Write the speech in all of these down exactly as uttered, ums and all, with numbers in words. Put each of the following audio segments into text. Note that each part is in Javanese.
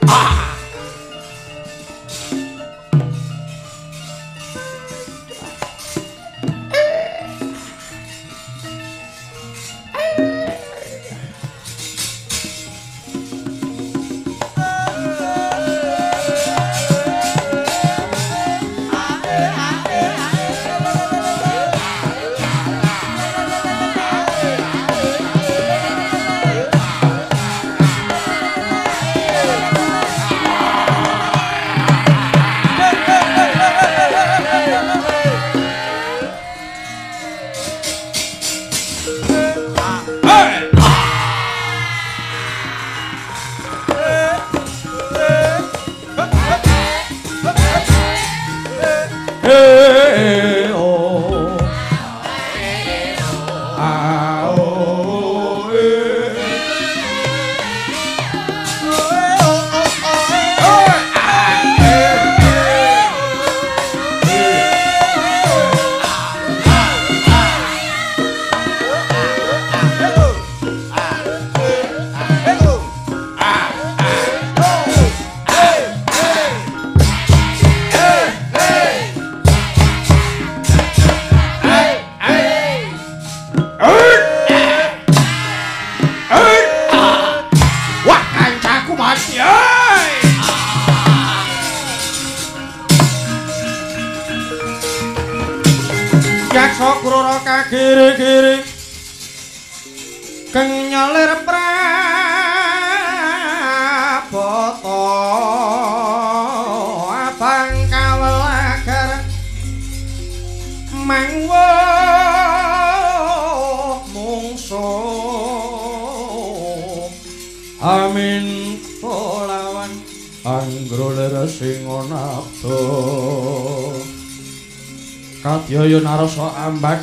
Kadya narasa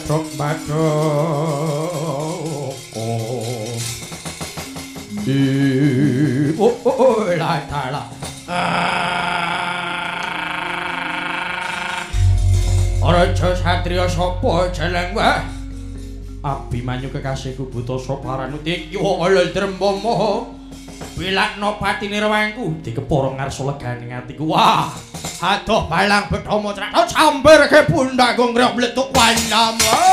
ambadhok-badhok. Di oh oh la la. Raja satriya sapa jeleng wae? Abimanyu kekasihku Butasa Paranuti kiwa ala Drembama. Bilakna patine rewangku dikepara ngarsa legane atiku. Wah, adoh balang Bathama Trata sambar ke pundhak nggrek mletuk wandam.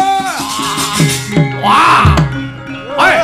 Wah. Hei.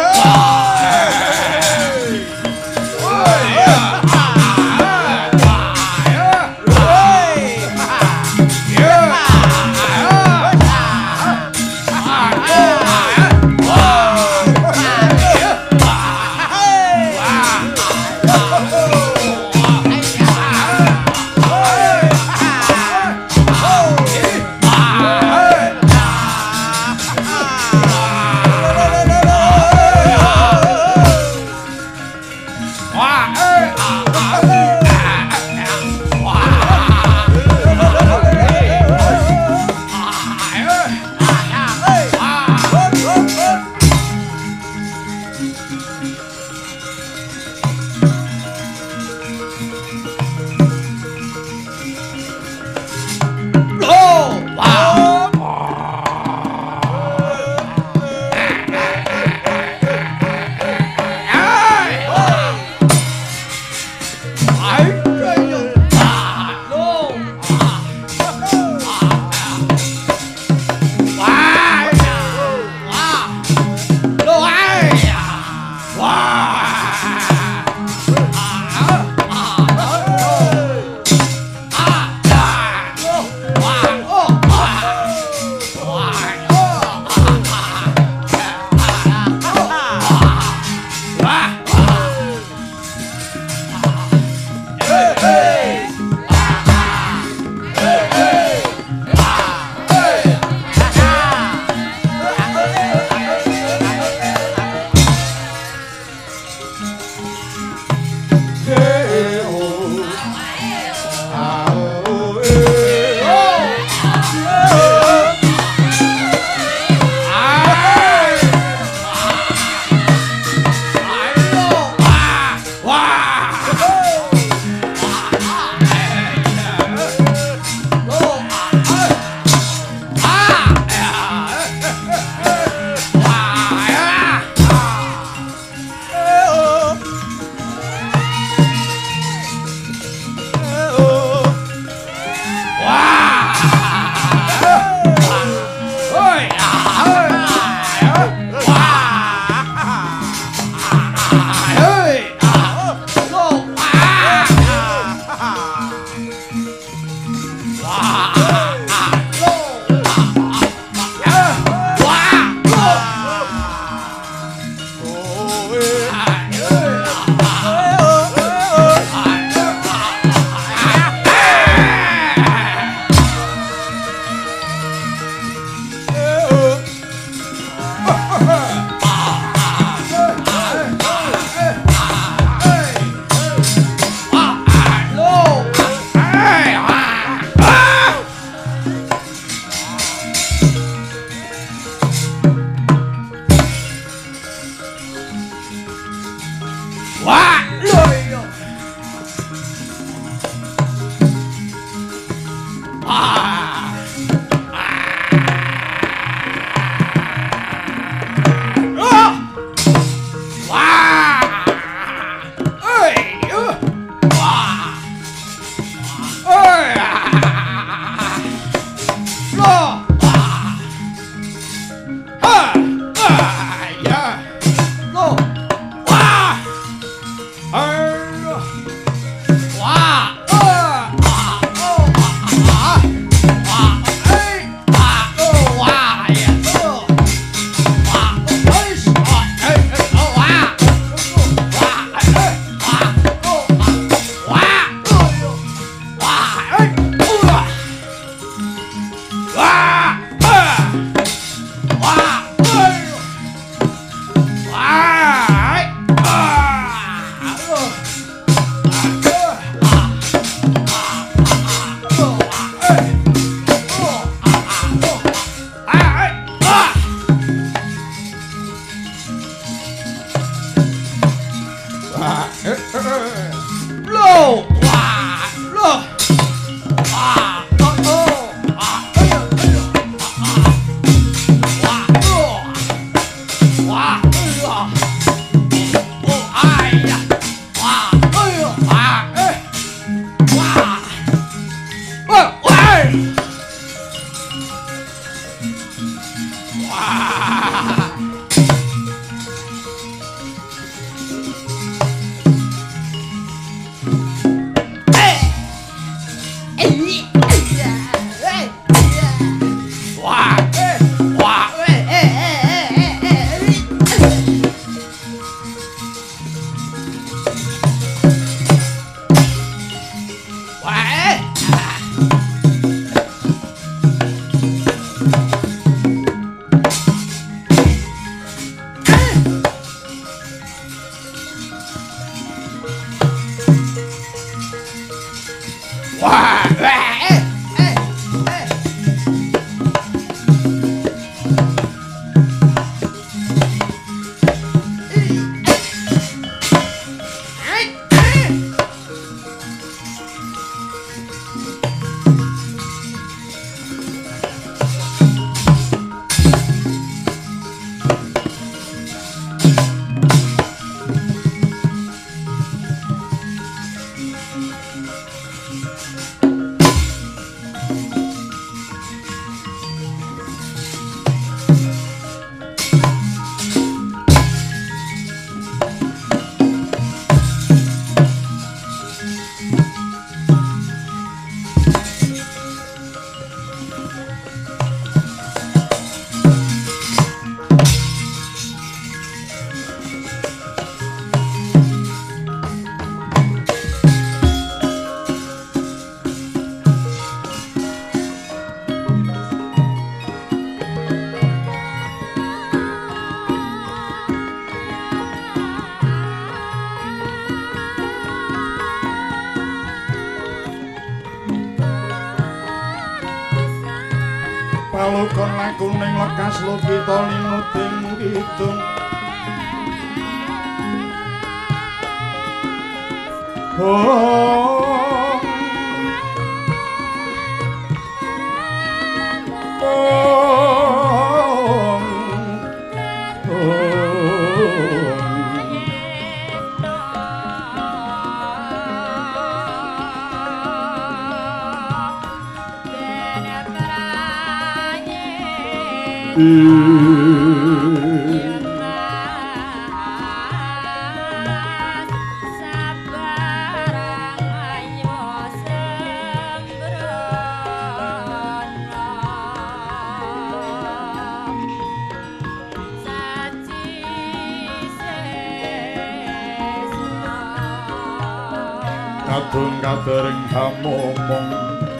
Wah, eh, eh, eh. Palukon laku ning lekas lukita linuting kidung Oh kadung kadering hamomong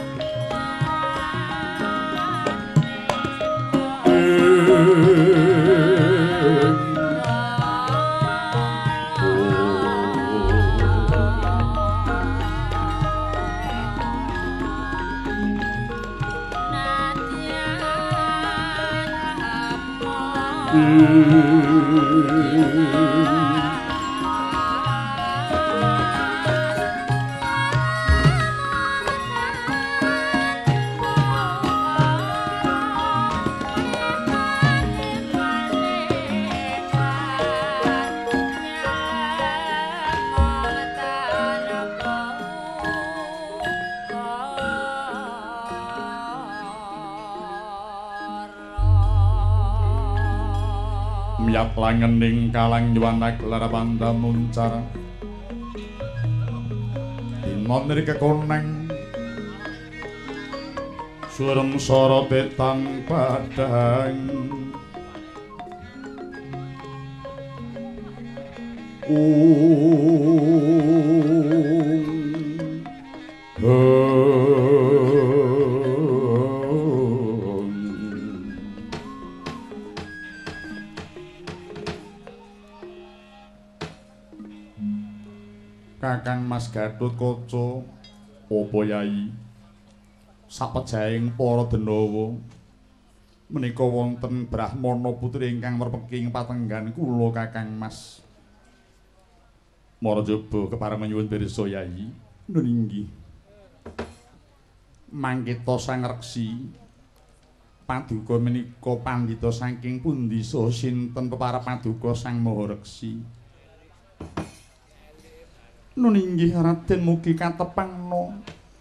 miyak langening kalang nyuwanak larapanda muncar dimon nir kekoneng surem soro betang padang Kakang Mas Gatut Kaca apa yai sapejaing para denawa menika wonten Brahmana putri ingkang merpeki patenggan kula Kakang Mas Marajaba kepareng nyuwun pirsa yai nun inggih mangkita sang reksi paduka menika pandhita saking pundi saha sinten peparep paduka sang maha reksi nun inggih Raden mugi katepangna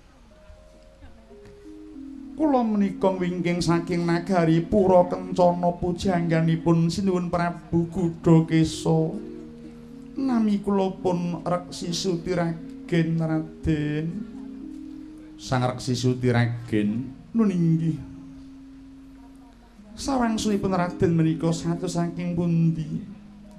kula menika wingking saking nagari Pura Kencana pujangganipun Sinuwun Prabu Gudakesa nami kula pun Reksi Sutiragen Raden sang Reksi Sutiragen nun inggih sawangsulipun Raden menika satus saking pundi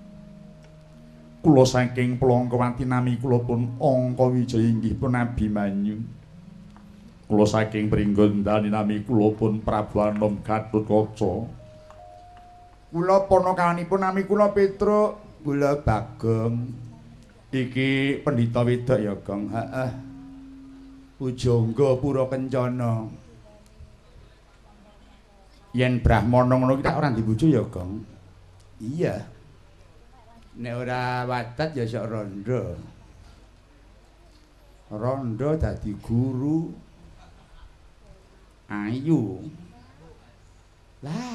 kula saking Plangkawati nami kula pun Angka Wijaya inggih pun Abimanyu kula saking Pringgondani nami kula pun Prabu Anom Gatut Kaca kula ponakanipun nami kula Petruk kula Bagong iki pendhita wedok ya Gong heeh Pujangga Pura Kencana. Yen Brahmana ngono ki tak ora dibojo ya, Gong. Iya. Nek ora wadat ya sok rondo. Rondo dadi guru. Ayu. Lah.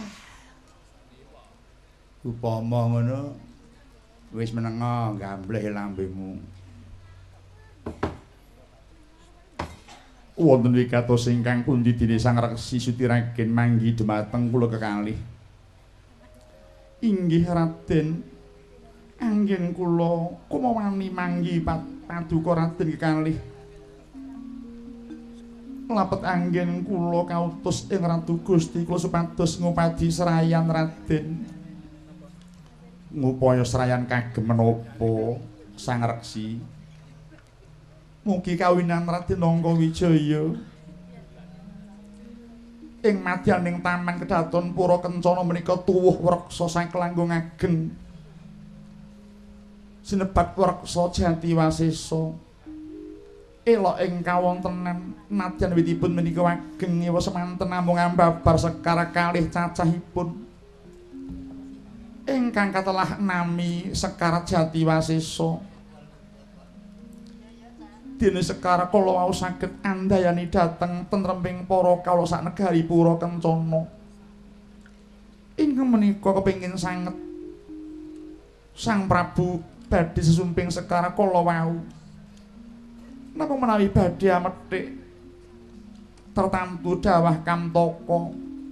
Upama ngono wis menenga gambleh lambemu. Wonten wikatos ingkang pundi dene Sang Reksi Sutiragen manggi dhumateng kula kekalih. Inggih Raden, anggen kula kumawani manggi paduka Raden kekalih. Lapet anggen kula kautus ing Ratu Gusti kula supados ngupadi serayan Raden. Ngupaya serayan kagem menapa Sang Reksi? Mugi kawinan Raden Angga Wijaya ing madyaning taman kedaton Pura Kencana menika tuwuh wreksa saklanggung ageng sinebat wreksa Jati Wasesa elok ing kawontenan nadyan witipun menika ageng ewa semanten namung ambabar sekara kalih cacahipun ingkang katelah nami Sekar Jati Wasesa. Dene Sekar kala wau saged andayani dhateng tentreming para kawula sak negari Pura Kencana. Ingkang menika kepengin sanget Sang Prabu badhe sesumping Sekar kala wau. Napa menawi badhe amethik tertamtu dawah Kamtaka.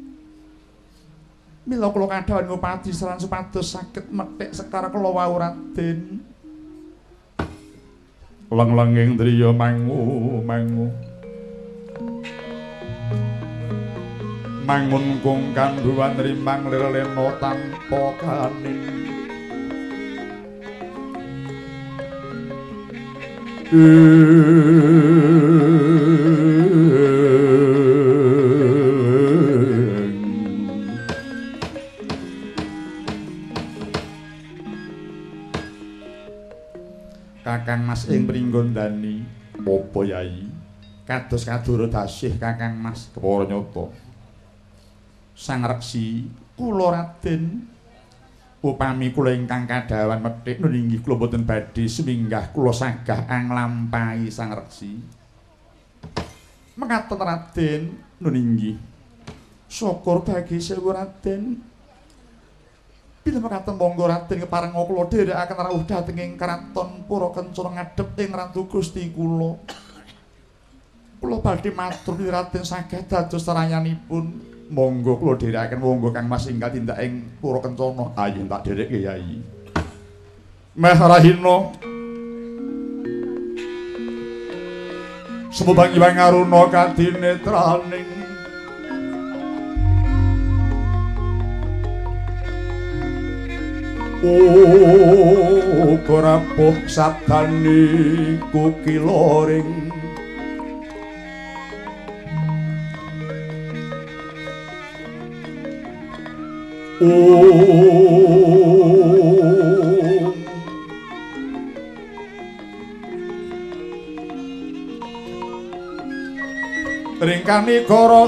Mila kula kadhawan ngupadi saran supados saged methik Sekar kala wau Raden. Leng-lenging driya mangu mangu mangun kung kanduwan rimang lir-lena tanpa kanin Kakang Mas ing Pringgondani apa Yai kados kadoro dasih Kakang Mas kepara nyata Sang Reksi kula Raden upami kula ingkang kadhawan methik nun inggih kula boten badhe suminggah kula sagah anglampahi Sang Reksi mekaten Raden nun inggih syukur bagi sewu Raden. Bila mekaten monggo Raden kepareng kula dherekaken rawuh dhateng ing kraton Pura Kencana ngadhep ing Ratu Gusti kula. Kula badhe matur Raden saged dados serayanipun. Monggo kula dherekaken monggo Kang Mas ingkang tindak ing Pura Kencana. Ayo tak dherekke Yai. Meh rahina. Sumubang Hyang Aruna kadinetraning uga rapuh sabdane kukiloring ringkani kara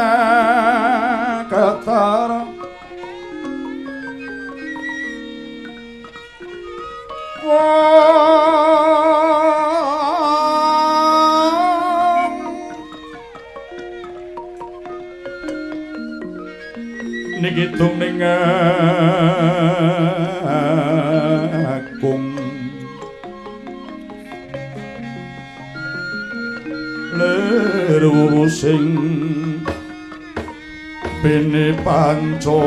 saketar niki tuning akung leru sing bene panca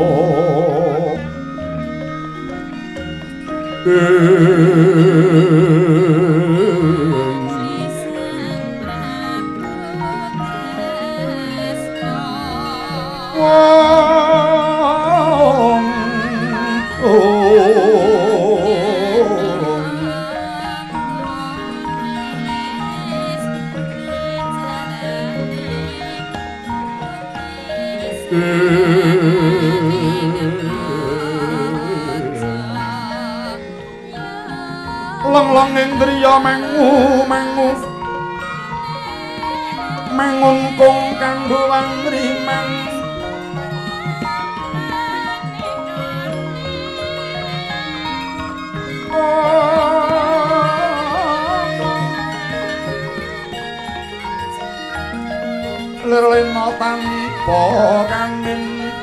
leng-leng indriya mengu mengu mangungkung kanggo wangriman lelena tanpa kanin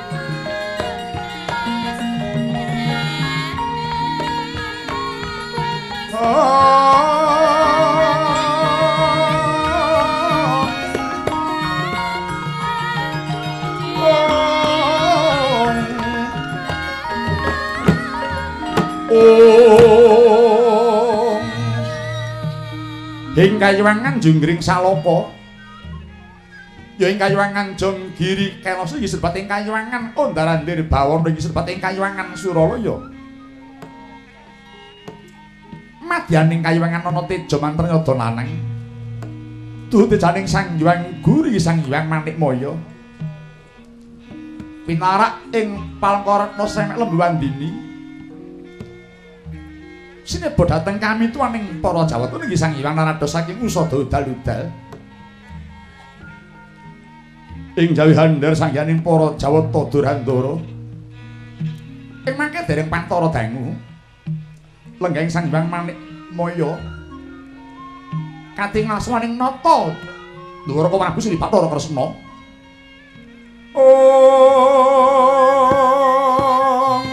ing kayuwangan junggring saloka ya ing kayuwangan jonggiri kelos iki sebat ing kayuwangan ondarandir bawana iki sebat ing kayuwangan suralaya madyaning kayuwangan ana teja manten nyada lanang duh tejaning sang hyang guri sang hyang manikmaya pinarak ing palengkaretna semek lembu wandini sinebut dhateng kami tuaning para Jawata nggih sang hyang narada saking usada udal-udal ing jawi handar sangyaning para Jawata Durandara ing mangke dereng pantara dangu lenggahing sang hyang manikmaya katingal swaning nata Ndwaraka Prabu Sri Bathara Kresna Om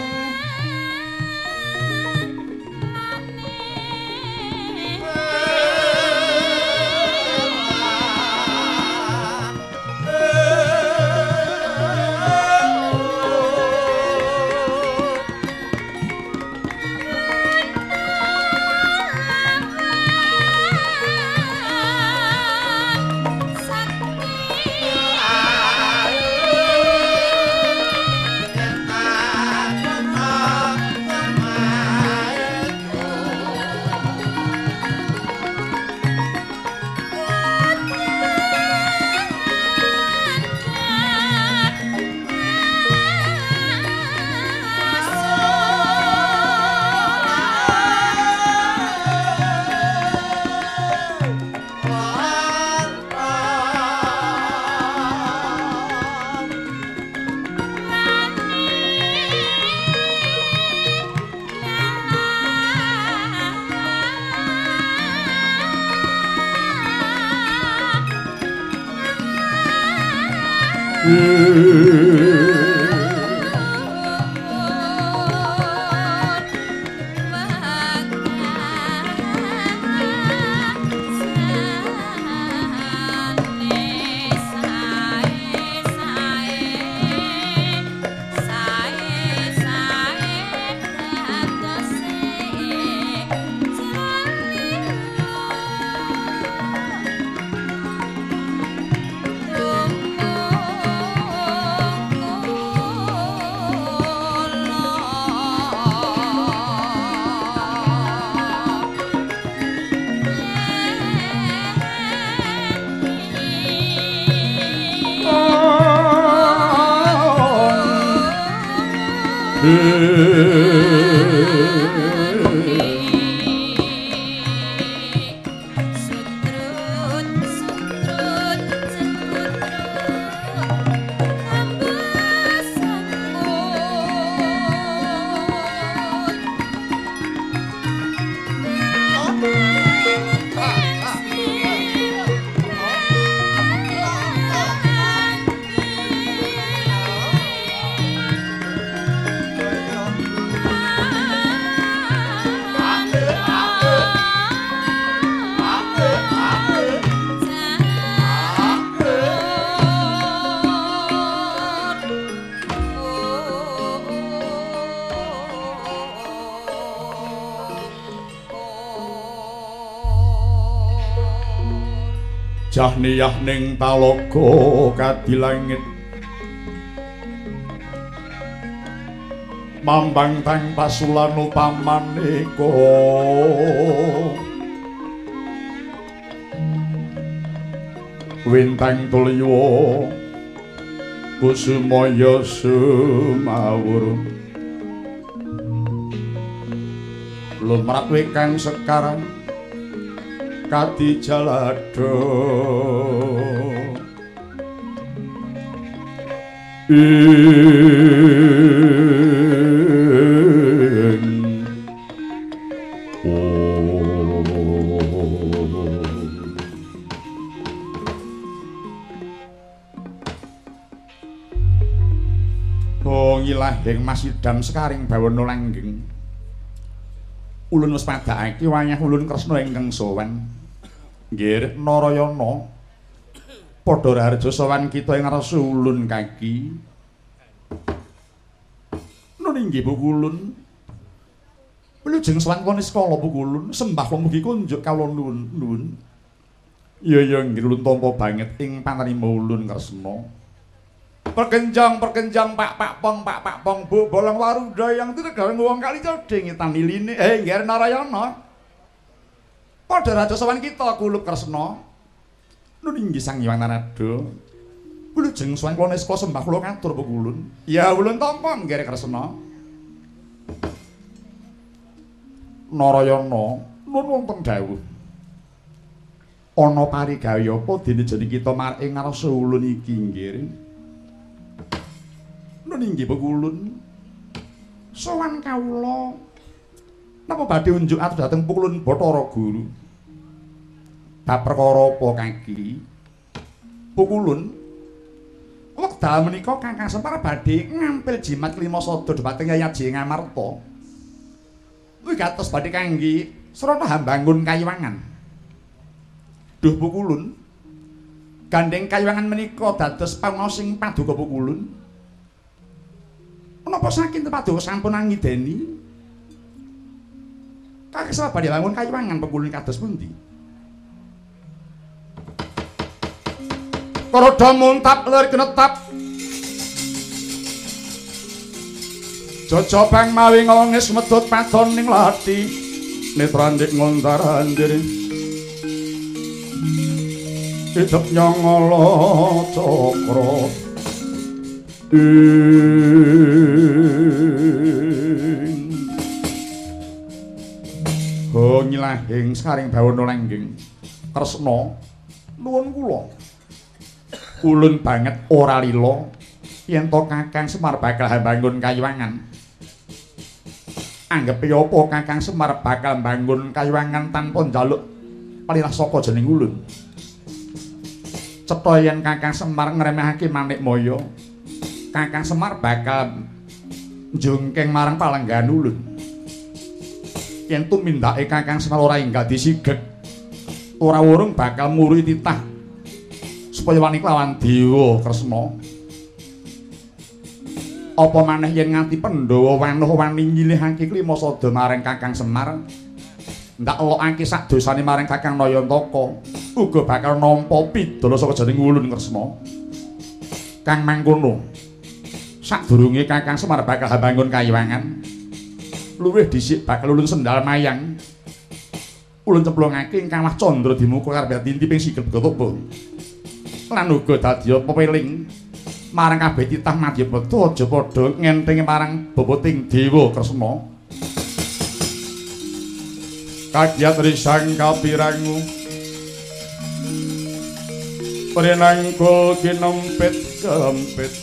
Jahniyah ning talaga kadilangit mambang tang pasulan upamaneka wintang tuliwa kusumaya sumawur lumrap wekang sekarang Kati Jalado Ngilahing masidam sekaring bawana langgeng ulun wis padhakake wayah ulun Kresna ingkang sowan nggih Narayana padha raharja sowan kita ing ngarsa ulun kaki nun inggih bukulun wilujeng sowan Kaniskala bukulun sembah mugi kunjuk kawula nuwun nuwun iya ya nggih ulun tampa banget ing panrima ulun Kresna. Perkenjang perkenjang pak pak pong pak pak pong bu bolong waruda yang tidak gareng wong kali coding ngitan liline eh nggih Narayana padha raja sowan kita kuluk Kresna nun inggih Sang Hyang Narada wilujeng sowan Kaniskala sembah kula katur pukulun ya ulun tampa nggih Kresna Narayana nun wonten dawuh ana parigawe apa dene jeneng kita marang ing ngarsa ulun iki nggih inggih pukulun sowan kawula napa badhe unjuk atus dhateng pukulun Bathara Guru bab perkara apa kaki pukulun wekdal menika Kakang Semar badhe ngampil jimat lima sada dhumateng Yayi Ngamarta wigatos badhe kangge srana hambangun Kayiwangan duh pukulun gandeng Kayiwangan menika dados pangaosing paduka pukulun menapa saking paduka sampun angideni kakesah badhe bangun Kayiwangan pukulun kados pundi Karoda muntap lir genetap jojobang mawi ngongis medhot padon ning lati netrandik ngondarandir hidup nyongolo cokro oh nyilahing saring bawana langgeng Kresna nuwun kula ulun banget ora lila yen to Kakang Semar bakal mbangun Kayiwangan anggep apa Kakang Semar bakal mbangun Kayiwangan tanpa njaluk palirah saka jeneng ulun cetha yen Kakang Semar ngremehake Manikmaya Kakang Semar bakal njungking marang palenggan ulun. Yen tumindake Kakang Semar ora enggal disigek, ora wurung bakal muri titah supaya wani lawan Dewa Kresna. Apa maneh yen nganti Pandhawa wanuh wani nyilihake klima sada marang Kakang Semar, ndak elokake sak dosane marang Kakang Nayantaka, uga bakal nampa pidala saka jeneng ulun Kresna. Kang mangkono sadurunge Kakang Semar bakal bangun Kayiwangan luwih dhisik bakal ulun sendal mayang ulun cemplungake ing Kawah Candra dimuka karepe tinti ping sikil Gatapa lan uga dadi pepeling marang kabeh titah Madyapata aja padha ngentingi marang boboting Dewa Kresna kagyat risang kapirangu prenangkul kinempit kempit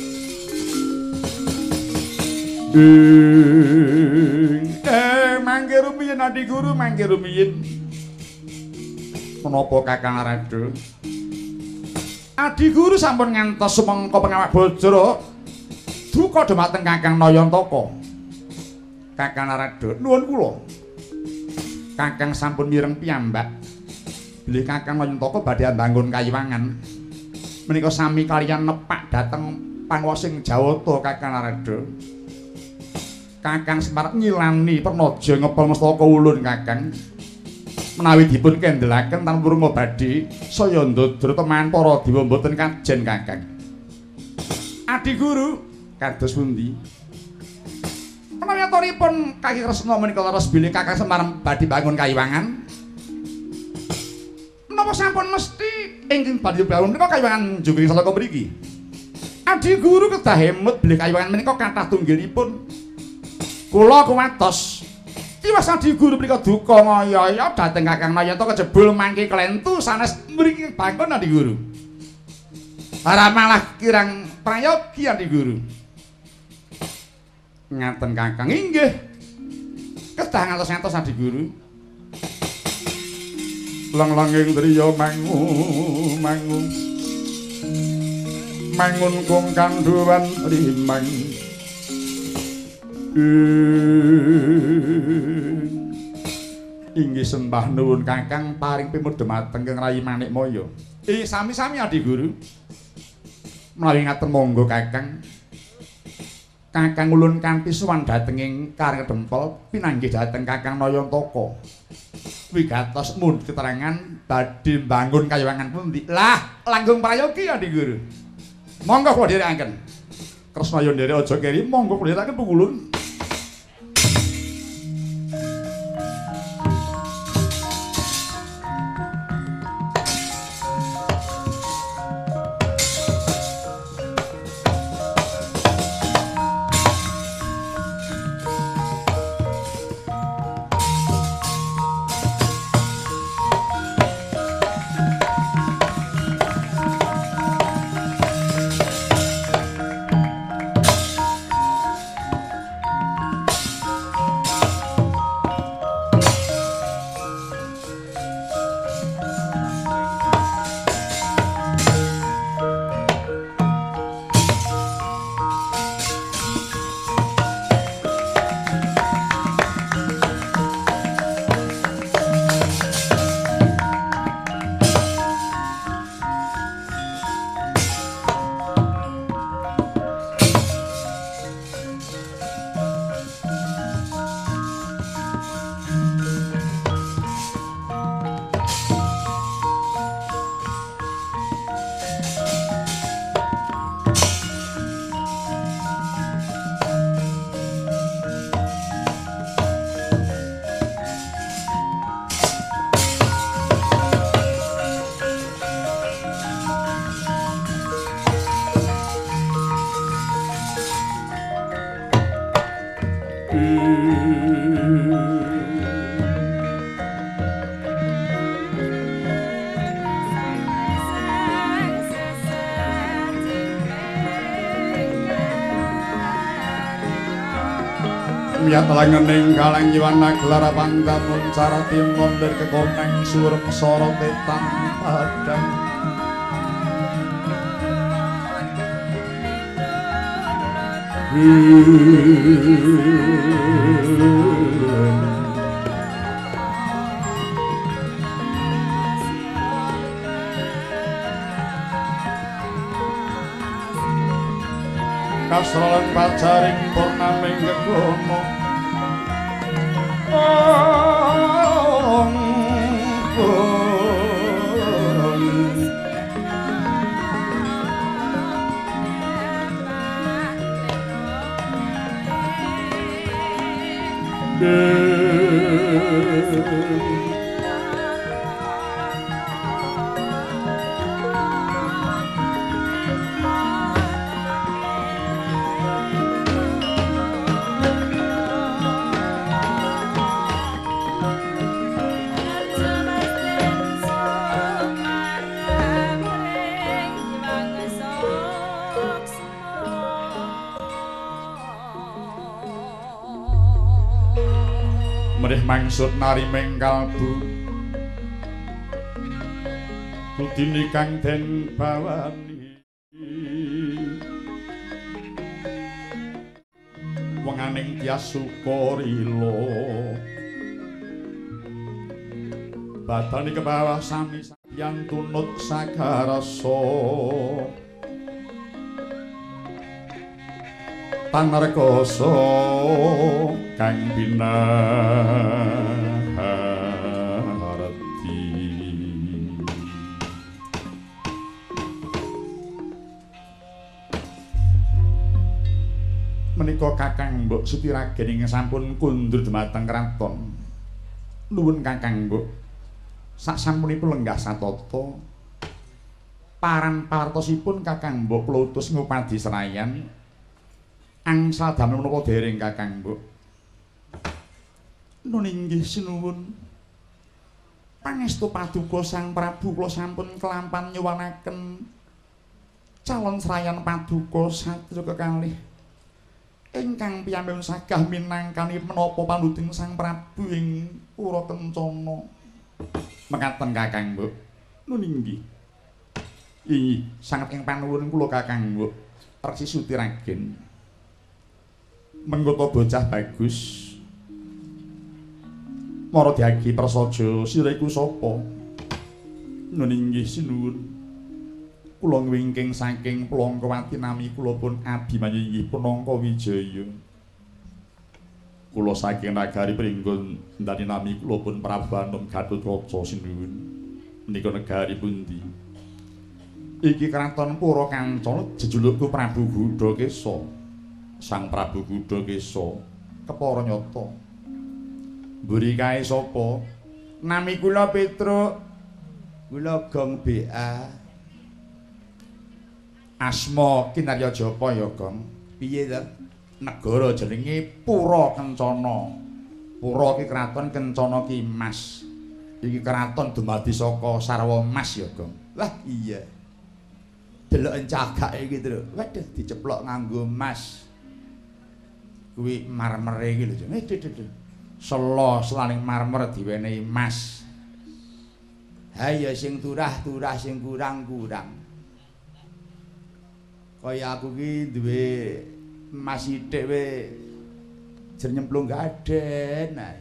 eh mangke rumiyin Adi Guru mangke rumiyin menapa Kakang Narada Adi Guru sampun ngantos sumangka pengawak Bajra duka dhumateng Kakang Nayantaka Kakang Narada nuwun kula Kakang sampun mireng piyambak bilih Kakang Nayantaka badhe mbangun Kayiwangan menika sami kaliyan nepak dhateng panguwasing Jawata Kakang Narada Kakang Semar nyilani pernaja ngepel mestaka ulun Kakang menawi dipun kendelaken tanpa runga badhe saya ndodro teman para dewa mboten kajen Kakang Adi Guru kados pundi menawi aturipun Kakang Kresna menika leres bilih Kakang Semar badhe bangun Kayiwangan menapa sampun mesti ingkang badhe bangun menika Kayiwangan njungking salaka mriki Adi Guru kedah hemut bilih Kayiwangan menika kathah tunggilipun kula kuwatos tiwas Adi Guru menika duka ngaya dhateng Kakang Nayantaka kejebul mangke klentu sanes mriki bangun Adi Guru Ora malah kirang prayogi Adi Guru. Ngaten Kakang inggih. Kedah ngantos-ngantos Adi Guru. Lang-langing driya mangu mangu. Mangun kung kanduwan rimang. Inggih sembah nuwun Kakang paring pimur dumateng Kang Rai Manikmaya. Eh sami-sami Adi Guru. Menawi ngaten monggo Kakang. Kakang ulun kanthi sowan dhatenging Karang Dempel pinanggih dhateng Kakang Nayantaka. Wigatos mundhut keterangan badhe mbangun kayawangan pundi. Lah, langkung prayogi Adi Guru. Monggo kula dherekaken. Kresna ya nderek aja keri, monggo kula dherekaken pungulun. Miyat langening kalang jiwana gelar pangdamun carati mondher kekoneng surem soro tetang padang. Kasrolan pacaring purnaming kegono ong pun Merih mangsut nari mengkalbu Budini kang den bawani Wenganing Tyas Sukarila Badani ke bawah sami sakian tunut sagarasa Panarkasa kang binaharti menika Kakang Mbok Sutiragen ing sampun kundur dhumateng kraton nuwun Kakang Mbok saksampunipun lenggah satata paran pawartosipun Kakang Mbok plutus ngupadi Senayan angsal damel menapa dereng Kakang Mbok. Nun inggih sinuwun. Pangestu paduka Sang Prabu kula sampun kelampan nyuwunaken calon serayan paduka satya kekalih ingkang piyambakipun sagah minangkani menapa panuting Sang Prabu ing Pura Kencana. Mekaten Kakang Mbok. Nun inggih. Inggih, sanget ing panuwun kula Kakang Mbok. Reksi Suti Ragen. Menggota bocah bagus. Mara diagi prasaja sira iku sapa? Nun inggih sinuwun. Kula ngwingking saking Plangkawati nami kula pun Abimanyu inggih Punangka Wijaya. Kula saking nagari Pringgon ndani nami kula pun Prabu Anom Gatotkaca sinuwun. Menika negari pundi? Iki kraton Pura Kancana jejulukku Prabu Gudakesa. Sang Prabu Gudakesa kepara nyata. Mburi kae sapa? Nami kula Petruk. Kula Gong B A. Asma Kinarya Japa ya, Gong. Piye ta? Negara jenenge Pura Kencana. Pura iki kraton, Kencana ki Mas. Iki kraton dumadi saka sarwa emas ya, Gong. Lah iya. Delok cagake iki, Tru. Waduh diceplok nganggo emas. Kuwi marmere iki lho, Jeng. Eh, selo selaning marmer diwenehi emas. Ha ya sing turah-turah sing kurang-kurang. Kaya aku ki duwe emas sithik we jer nyemplung gaden ae.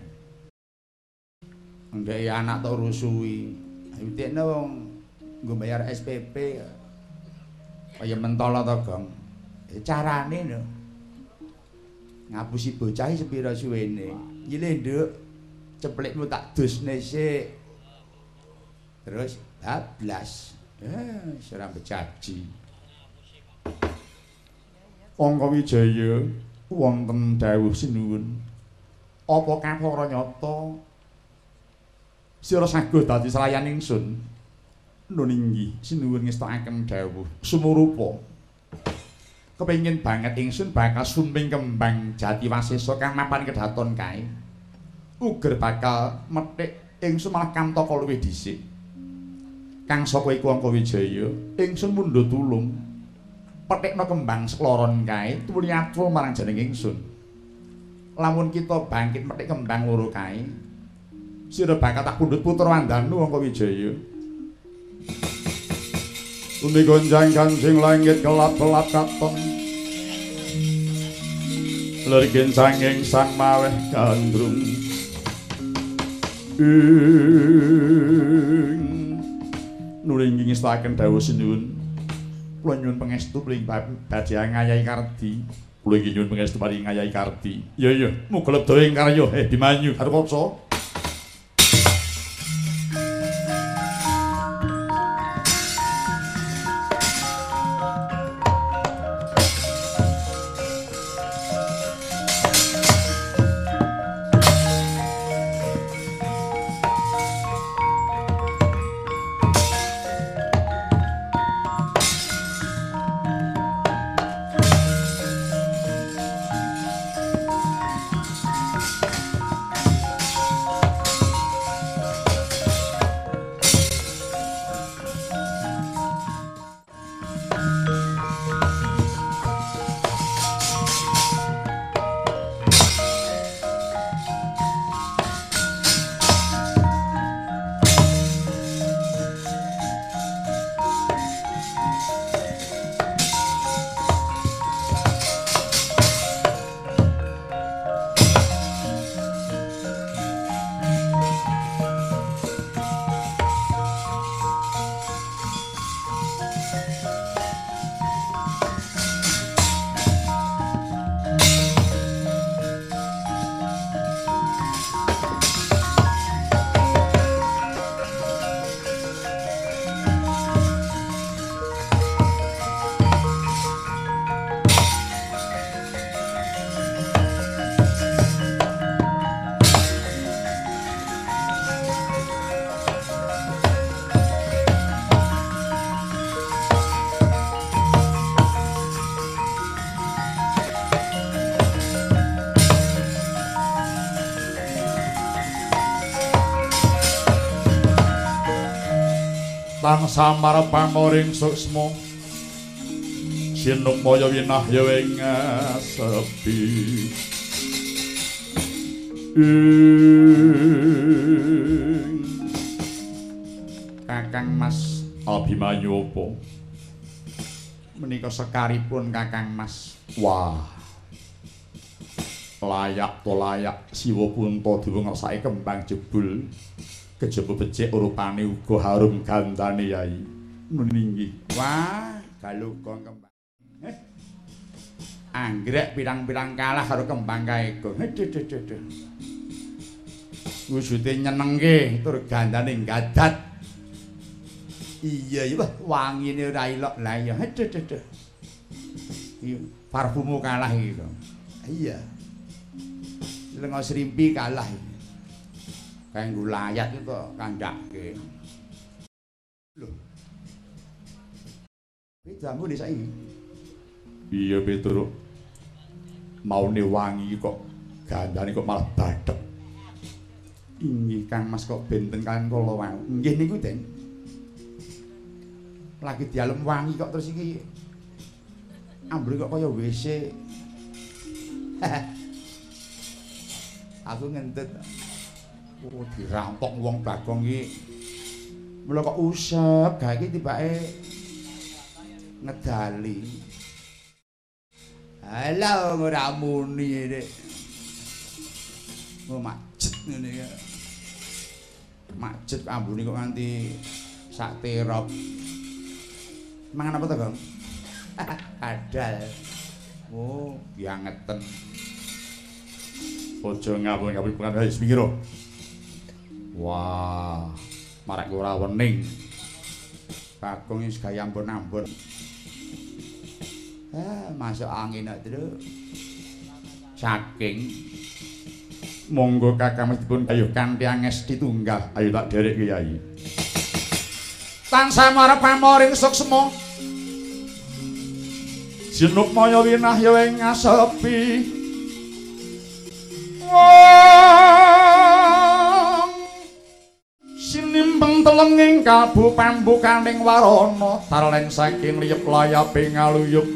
Ndek anak tok rusui. Witekno wong nggo bayar S P P. Kaya mentolo to, Gong. E carane lho. Ngapusi bocah sepira suwene. Nyile, Nduk. Ceplikmu tak dusne sik. Terus bablas. Eh, ora becaji. Angka Wijaya wonten dawuh sinuwun. Apa kapara nyata sira saguh dadi selayan ingsun? Nun inggih sinuwun ngestakaken dawuh sumurupa. Kepengin banget ingsun bakal sumping kembang jati wasesa kang mapan kedaton kae. Uger bakal methik ingsun malah kamtaka luwih dhisik. Kang saka iku Angka Wijaya, ingsun mundhut tulung. Petikna kembang sekloron kae tuli atul marang jeneng ingsun. Lamun kita bangkit metik kembang loro kae, sira bakal tak pundhut putra wandanu Angka Wijaya. Umi gonjang kancing langit gelap-gelap katon. Lergen sanging sang maweh gandrung. Ing nuling ngestaken dawuh sinuwun. Kula nyuwun pangestu pring badhe ngayahi Kardi. Kula inggih nyuwun pangestu paring ngayahi Kardi. Ya ya, muga lebda ing karya eh Bimanyu Gatotkaca. Tansah marep pamoring suksma Sinuk maya winah ya ing sepi Kakang Mas Abimanyu apa menika sekaripun Kakang Mas. Wah, layak to layak Siwa Punta diwengersake kembang jebul kejaba becik rupane uga harum gandane yai nuninggih. Wah, galukon kembang eh anggrek pirang-pirang kalah karo kembang kaego. Hedhe-hedhe wujude nyenengke tur gandane gadat. Iya iya wangine ora ilok lah ya. Hedhe-hedhe iya parfummu kalah iki to. Iya lenga srimpi kalah iki. Kanggo layat itu kandhake. Lho. Bedamu di saiki. Iya Petruk. Maune wangi kok gandane kok malah badhek. Inggih Kang Mas kok benten kalian kula wau. Nggih niku Den. Lagi dialem wangi kok terus iki ambruk kok kaya W C. Aku ngentet. Oh, dirampok wong Bagong iki. Mula kok usep, gawe iki tibake ngedali. Halo ora muni nek. Oh macet ngene ya. Macet ambune kok nganti sak terop. Mangan apa to, Gong? Kadal. Oh, biangeten. Aja ngapun-ngapun pengen wis piro. Wah, marak ora wening. Bagong wis gaya ampun-ampun. Ah, masuk angin nek, Tru. Saking monggo Kakang dipun ayo kanthi angesti tunggal. Ayo tak derek Kyai. Tansah marep pamoring suksma. Sinuk maya winah ya ing ngasepi. Wong sinimpeng telenging kalbu pambukaning warana tarlen saking liyep layape ngaluyup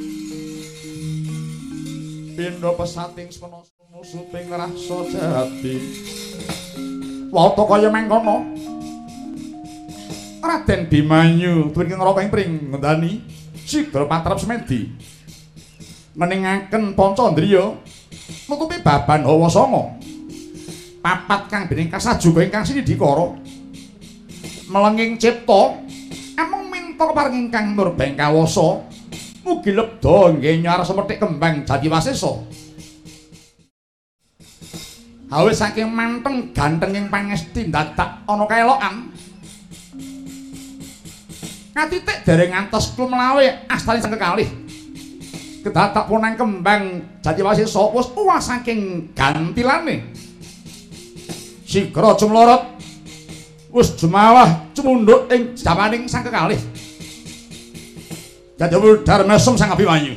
pindha pesating spena musuping rasa jati wata kaya mengkono Raden Bimanyu tuwin ngroko ing pring ngendani sigra patrap semedi meningaken Pancandriya nutupi baban hawa sanga papat kang bening kasajuga ingkang sinidikara melenging cipta amung minta paring ingkang nur bengkawasa mugi lebda nggih nyar semethik kembang Jatiwasesa hawe saking manteng gantenging pangesti dadak ana kaelokan ngatitik dereng ngantos klumlawe astane sang kekalih kedadak punang kembang Jatiwasesa wis uwas saking gantilane sigra jumlorot wis jumawah cumundhuk ing jamaning sang kekalih Jadawul Darmasem sang Abimanyu.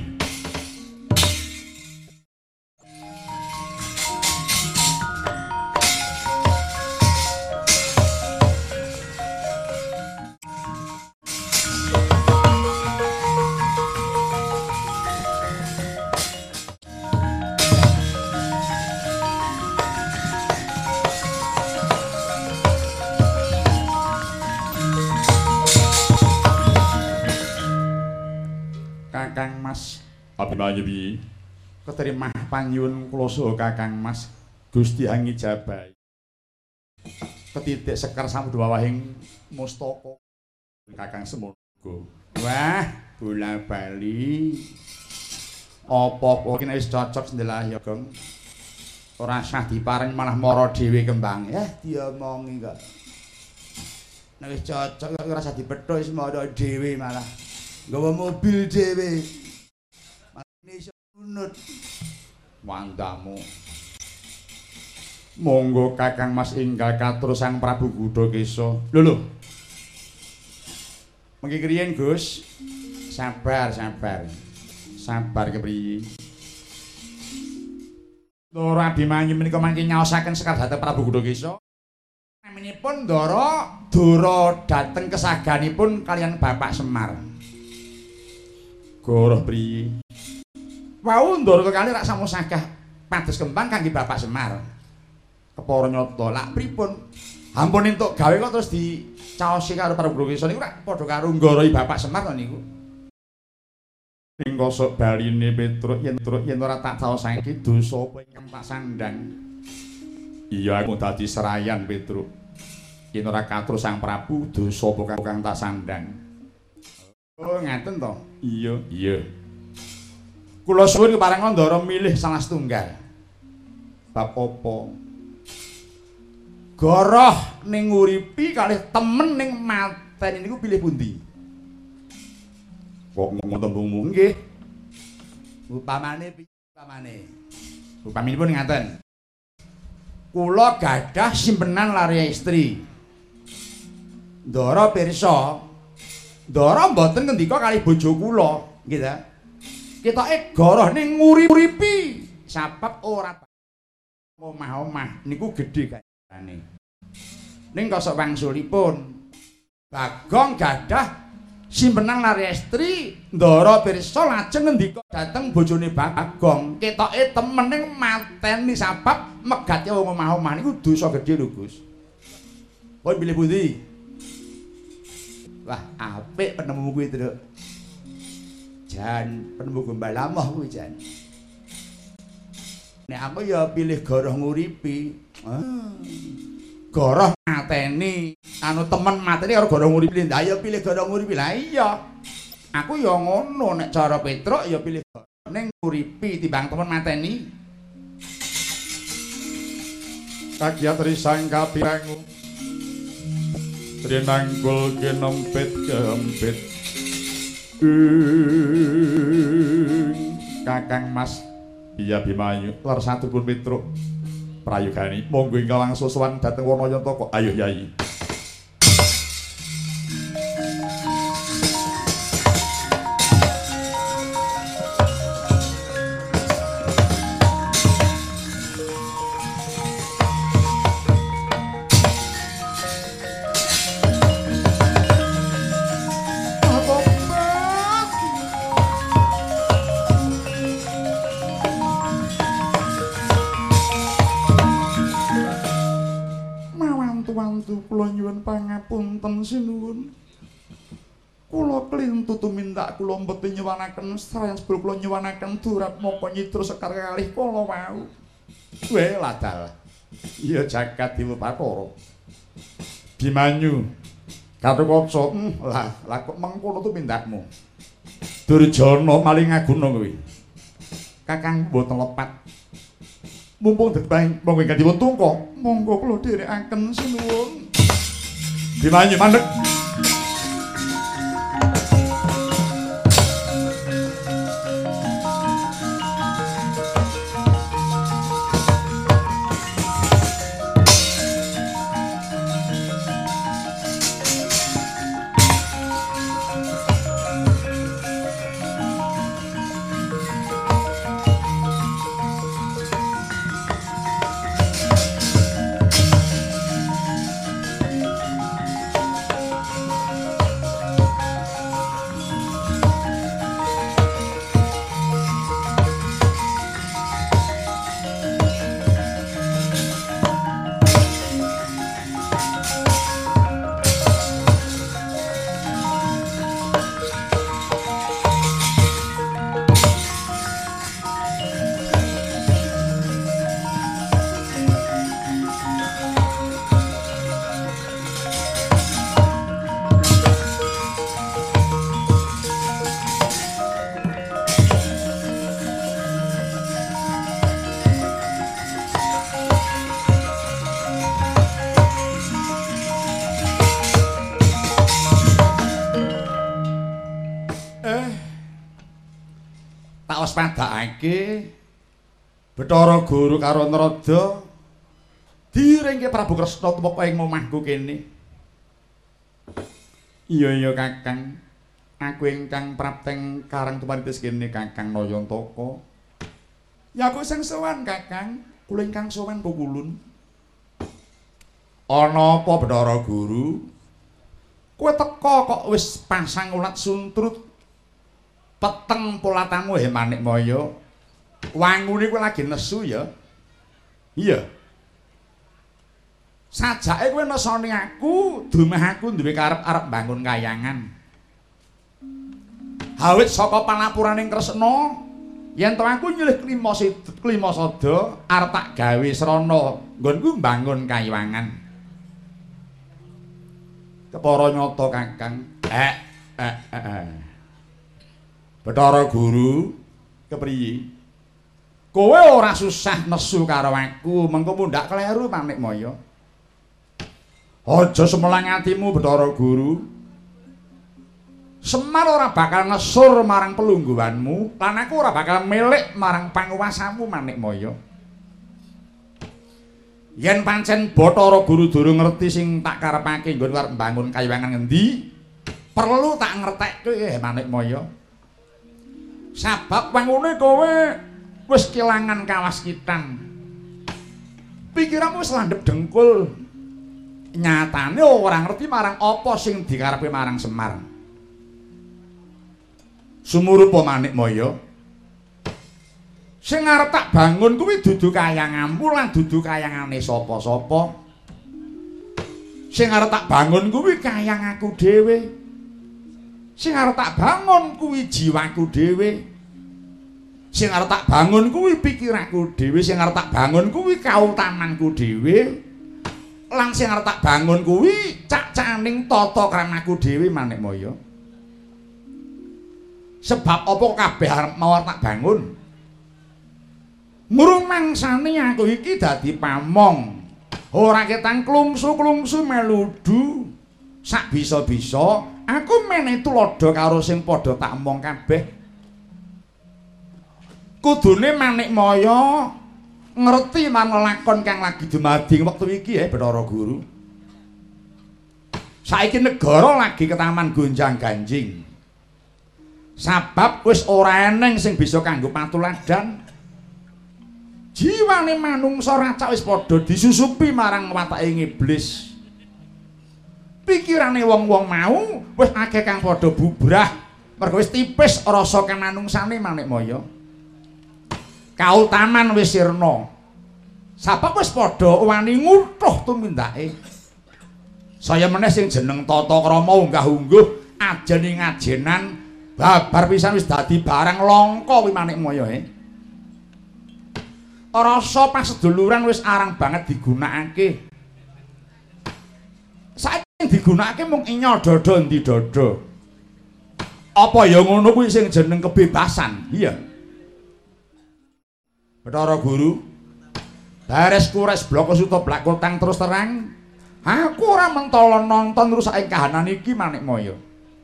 Kakang Mas Abimanyu piye? Keterimah panyuwun kula saha Kakang Mas Gusti Hangi Jabai. Ketitik sekar samudwawahing mustaka Kakang semono. Wah, bola bali. Apa-apa iki wis cocok sendelah ya, Gong. Ora sah diparing malah mara dhewe kembang. Ya diomongi kok. Nek wis cocok kok ora sah dipethuk wis mara dhewe malah. Gawa mobil dhewe. Mane iso nunut. Wandamu. Monggo Kakang Mas enggal katur Sang Prabu Gudakesa. Lho lho. Mengki kriyen, Gus? Sabar, sabar. Sabar kepriye? Ndara Abimanyu menika mangke nyaosaken sekar dhateng Prabu Gudakesa. Naminipun Ndara Dara dhateng kesaganipun kaliyan Bapak Semar. Goroh priye? Wau ndara kekali rak samusakah pados kembang kangge Bapak Semar. Kepara nyata lak pripun? Ampun entuk gawe kok terus dicaosi karo Prabu Gesa niku rak padha karo nggarahi Bapak Semar to niku. Ning kosok baline Petruk yen truk yen ora tak caosake dosa apa ingkang tak sandang. Iya aku dadi serayan Petruk. Yen ora katur Sang Prabu dosa apa kang tak sandang. Oh ngaten to? Iya, iya. Kula suwun kepareng ndara milih salah setunggal. Bab apa? Goroh ning nguripi kalih temen ning mateni niku pilih pundi? Kok ngomong tembung nggih. Upamane piye upamane? Upaminipun ngaten. Kula gadah simpenan lare istri. Ndara pirsa, Ndara mboten ngendika kalih bojo kula, nggih ta? Ketoke goroh ning nguripi sebab ora omah-omah niku gedhe kayane. Ning kosok wangsulipun Bagong gadah simpenan lare istri, Ndara pirsa lajeng ngendika dhateng bojone Bagong, ketoke temen ning mateni sebab megate wong omah-omah niku dosa gedhe lho Gus. Pun pilih pundi? Wah, apik penemu kuwi, Truk. Jan penemu gombal lamoh kuwi jan. Nek aku ya pilih goroh nguripi. Ah. Goroh mateni, anu temen mateni karo goroh nguripi. Lah ya pilih goroh nguripi. Lah iya. Aku ya ngono nek cara Petruk ya pilih goroh ning nguripi timbang temen mateni. Kagiat risang kapirangu. Trinanggul kenempit kempit. Kakang Mas Iya Bimayu lar satupun Petruk prayogani monggo ingkang langsung sowan dhateng Wanayantaka. Ayo Yayi. Kula nyuwun pangapunten sinuwun. Kula klintu tumindak kula mboten nyuwanaken sayan sebul kula nyuwanaken durat moko nyitra sekar kalih kala wau. Weh ladal. Iya jagat Dewa Bathara. Bimanyu Gatotkaca, lah lah kok mengkono tumindakmu. Durjana maling ngaguna kuwi. Kakang mboten lepat. Mumpung dadi monggo ingkang dipun tungka, monggo kula dherekaken sinuwun. Bimanyu mandeg. Padakake Bathara Guru karo Narada diringke Prabu Kresna tumeka ing omahku kene. Iya iya Kakang, aku ingkang prapteng karang tumaritis kene Kakang Nayantaka. Ya aku sing sowan Kakang, kula ingkang sowan pukulun. Ana apa Bathara Guru? Kowe teka kok wis pasang ulat suntrut peteng pulatamu he Manikmaya. Wangune kowe lagi nesu ya. Iya. Sajake kowe nesoni aku, dumeh aku duwe karep-arep bangun kayangan. Awit saka panapuraning Kresna, yen to aku nyilih Klimasada arep tak gawe srana nggonku bangun kayangan. Kepara nyata Kakang. Eh, eh, eh. Bathara Guru, kepriye? Kowe ora susah nesu karo aku, mengko mundak kleru Manikmaya. Aja semelang atimu Bathara Guru. Semar ora bakal ngesur marang pelungguhanmu, lan aku ora bakal milik marang panguwasamu Manikmaya. Yen pancen Bathara Guru durung ngerti sing tak karepake nggon arep mbangun kayangan ngendi, perlu tak ngertekke Manikmaya. Sabab wangune kowe wis kelangan kawaskitan. Pikiranmu wis landhep dengkul. Nyatane ora ngerti marang apa sing dikarepe marang Semar. Sumurupa Manikmaya. Sing arep tak bangun kuwi dudu kayanganmu lan dudu kayangane sapa-sapa. Sing arep tak bangun kuwi kayang aku dhewe. Sing arep tak bangun kuwi jiwaku dhewe. Sing arep tak bangun kuwi pikiranku dhewe, sing arep tak bangun kuwi kautamanku dhewe. Lan sing arep tak bangun kuwi cak-caning tata kramaku dhewe Manikmaya. Sebab apa kabeh arep mau tak bangun? Ngrumangsane aku iki dadi pamong. Ora ketang klungsu-klungsu meludu. Sak bisa-bisa aku menehi tuladha karo sing padha tak omong kabeh. Kudune Manikmaya ngerti marang lakon kang lagi dumadi wektu iki ya Bathara Guru. Saiki negara lagi ketaman gonjang-ganjing. Sabab wis ora eneng sing bisa kanggo patuladan. Jiwane manungsa racak wis padha disusupi marang watake iblis. Pikirane wong-wong mau wis akeh kang padha bubrah mergo wis tipis rasa kamanungsane Manikmaya. Kautaman wis sirna. Sabab wis padha wani ngutuh tumindake. Saya meneh sing jeneng tata krama unggah-ungguh ajene ngajenan babar pisan wis dadi barang langka kuwi Manikmaya he. Rasa paseduluran wis arang banget digunakake. Saiki digunakake mung inya dada endi dada. Apa ya ngono kuwi sing jeneng kebebasan? Iya. Bathara Guru, bares kures bloko suta blak kotang terus terang. Aku ora mentala nonton rusake kahanan iki Manikmaya.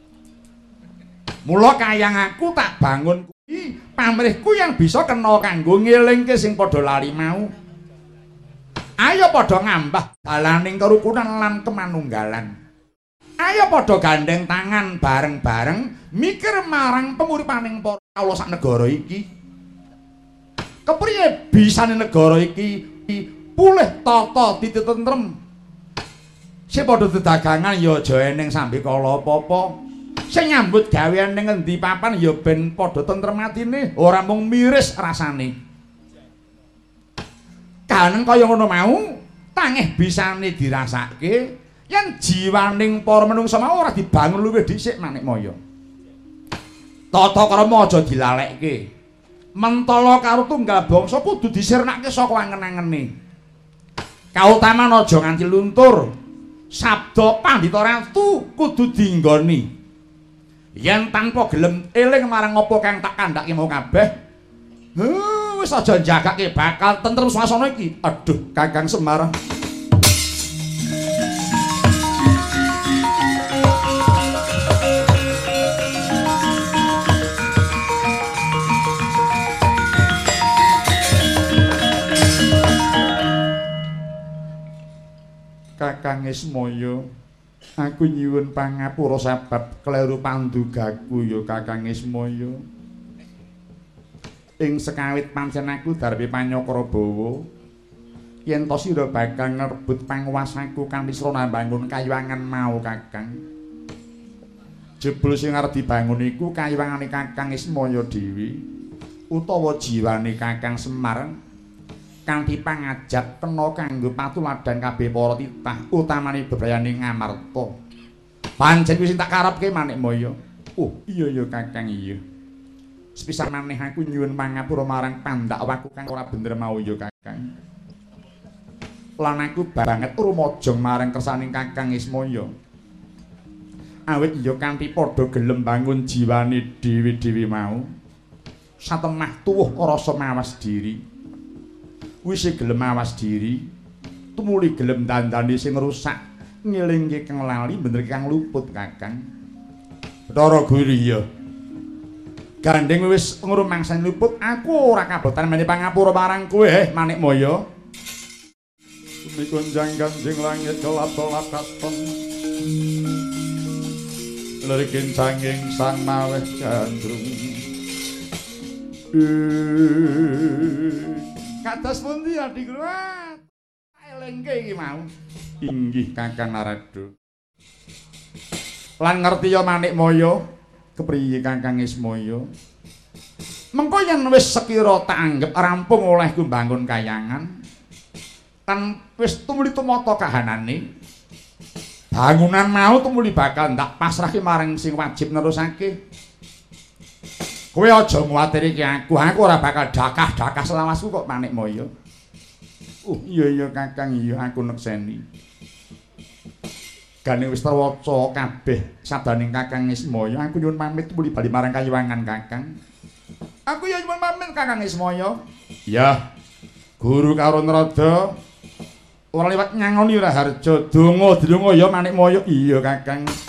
Mula kayang aku tak bangun kuwi pamrihku yang bisa kena kanggo ngelingke sing padha lali mau. Ayo padha ngambah dalaning kerukunan lan kemanunggalan. Ayo padha gandeng tangan bareng-bareng mikir marang penguripaning para kawula sak negara iki. Kepriye bisane negara iki pulih tata titi tentrem. Sing padha dedagangan ya aja eneng sampe kala apa-apa. Sing nyambut gawean ning endi papan ya ben padha tentrem atine, ora mung miris rasane. Kahanan kaya ngono mau, tangih bisane dirasake yen jiwaning para manungsa mau ora dibangun luwih dhisik Manikmaya. Tata krama aja dilalekke. Mentala karo tunggal bangsa kudu disirnake saka angen-angene. Kautaman aja nganti luntur. Sabda Pandhita Ratu kudu dinggoni. Yen tanpa gelem eling marang apa kang tak kandhake mau kabeh, huh, wis aja jagake bakal tentrem swasana iki. Aduh, Kakang Semar. Kakang Ismaya, aku nyuwun pangapura sebab kleru pandugaku ya Kakang Ismaya. Ing sekawit pancen aku darbe Panyakara Bawa, yen to sira bakal ngrebut panguwasaku kanthi srana mbangun kayangan mau Kakang. Jebul sing arep dibangun iku kayiwangane Kakang Ismaya dhewe utawa jiwane Kakang Semar kanthi pangajap kena kanggo patuladan kabeh para titah utamane bebrayane Ngamarta. Pancen wis tak karepke Manikmaya. Oh, iya ya Kakang iya. Sepisan maneh aku nyuwun pangapura marang Pandhawaku kang ora bener mau ya Kakang. Lan aku banget rumaja marang kersaning Kakang Ismaya. Awit iya kanthi padha gelem bangun jiwane dhewe-dhewe mau. Satemah tuwuh rasa mawas diri. Wis gelem mawas diri, tumuli gelem dandani sing rusak, ngelingke kang lali bener kang luput Kakang. Bathara Guriya. Gandeng wis ngrumangsani luput, aku ora kabotan meni pangapura marang kowe, eh Manikmaya. Mikunjang ganjing langit kelap-kelap katon. Lerikin sanging sang maweh gandrung. Kados pundi Adi Kruat? Elengke iki mau. Inggih Kakang Narada. Lan ngerti ya Manikmaya, kepriye Kakang Ismaya? Mengko yen wis sekira tak anggap rampung olehku mbangun kayangan, kan wis tumuli tumata kahanane. Bangunan mau tumuli bakal ndak pasrahke marang sing wajib nerusake. Kowe aja nguwatirke aku, aku ora bakal dakah-dakah selawasku kok Manikmaya. Oh iya iya Kakang iya aku nekseni. Gane wis terwaca kabeh sabdaning Kakang Ismaya, aku nyuwun pamit muli bali marang kayiwangan Kakang. Aku ya nyuwun pamit Kakang Ismaya. Ya. Guru karo Narada ora liwat nyangoni Raharja. Donga-donga ya Manikmaya. Iya Kakang.